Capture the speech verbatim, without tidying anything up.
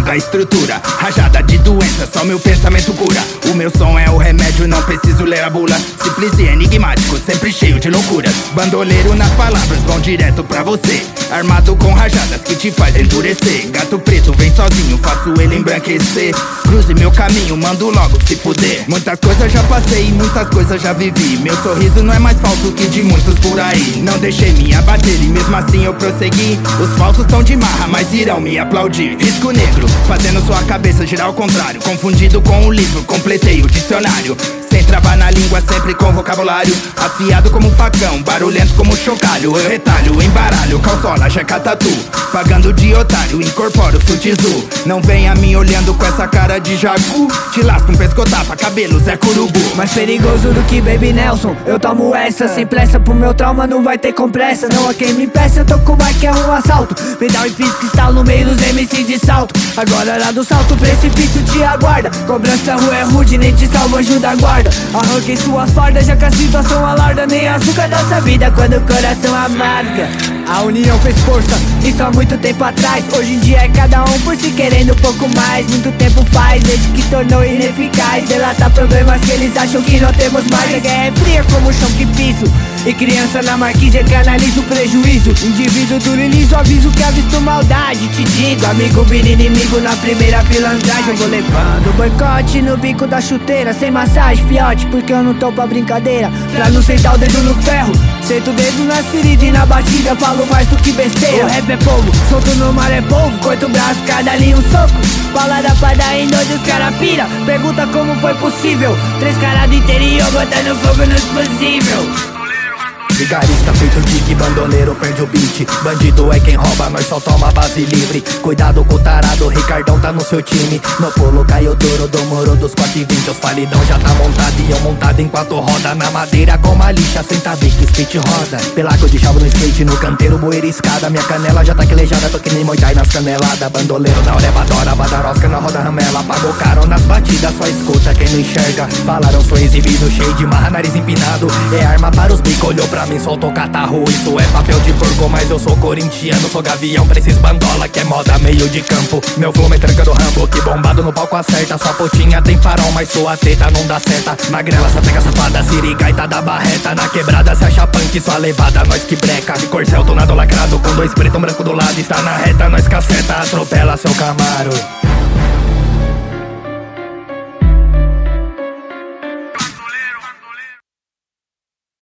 mantendo a estrutura. Rajada de doença, só meu pensamento cura. O meu som é o remédio, não preciso ler a bula. Simples e enigmático, sempre cheio de loucuras. Bandoleiro nas palavras, vão direto pra você. Armado com rajadas que te faz endurecer. Gato preto vem sozinho, faço ele embranquecer. Cruze meu caminho, mando logo se fuder. Muitas coisas já passei, muitas coisas já vivi. Meu sorriso não é mais falso que de muitos por aí. Não deixei me abater e mesmo assim eu prossegui. Os falsos tão de marra, mas irão me aplaudir. Risco negro, fazendo sua cabeça girar ao contrário. Confundido com o livro, completei o dicionário. Sem travar na língua, sempre com vocabulário. Afiado como um facão, barulhento como um chocalho. Eu retalho, embaralho, calçola, checa tatu. Pagando de otário, incorporo sutizu. Não venha me olhando com essa cara de jacu. Te lasco um pescotapa, cabelos é curubu. Mais perigoso do que Baby Nelson, eu tomo essa. Sem pressa pro meu trauma, não vai ter compressa. Não há quem me impeça, eu tô com o bike, é um assalto. Pedal e fiz cristal no meio dos M C de salto. Agora lá do salto, o precipício te aguarda. Cobrança rua é rude, nem te salvo, ajuda a guarda. Arranquei suas fardas, já que a situação alarda. Nem açúcar dessa vida quando o coração amarga. A união fez força, isso há muito tempo atrás. Hoje em dia é cada um por si querendo um pouco mais. Muito tempo faz, desde que tornou ineficaz. Delatar problemas que eles acham que não temos mais. A guerra é fria como o chão que piso. E criança na marquise é que analisa o prejuízo. Indivíduo duro e liso, aviso que avisto maldade. Te digo, amigo vira inimigo na primeira pilantragem. Eu vou levando boicote no bico da chuteira. Sem massagem, fiote, porque eu não tô pra brincadeira. Pra não sentar o dedo no ferro, sento o dedo nas feridas e na batida falo mais do que besteira. O rap é povo, solto no mar é povo. Corta o braço, cada ali um soco. Balada pra dar em onde os cara pira. Pergunta como foi possível. Três caras do interior botando fogo no explosível. Vigarista feito de bandoleiro perde o beat. Bandido é quem rouba, nós só toma base livre. Cuidado com o tarado, Ricardão tá no seu time. No pulo caiu duro do muro dos quatro e vinte. Os falidão já tá montado e eu montado enquanto roda. Na madeira com uma lixa, senta bique, skate roda. Pelaco de chave no skate, no canteiro, bueira escada. Minha canela já tá quelejada, tô que nem Muay nas caneladas. Bandoleiro na hora é badora, badarosca na roda ramela. Pagou caro nas batidas, só escuta quem não enxerga. Falaram sou exibido, cheio de marra, nariz empinado. É arma para os bicos, olhou pra mim, soltou catarro. Isso é papel de porco, mas eu sou corintiano. Sou gavião pra esses bandola que é moda meio de campo. Meu flow me tranca do Rambo, que bombado no palco acerta. Sua potinha tem farol, mas sua teta não dá seta. Magrela, só pega safada, sirigaita da barreta. Na quebrada se acha punk, sua levada, nós que breca. De corcel, tonado lacrado, com dois preto, um branco do lado. Está na reta, nós caceta, atropela seu Camaro.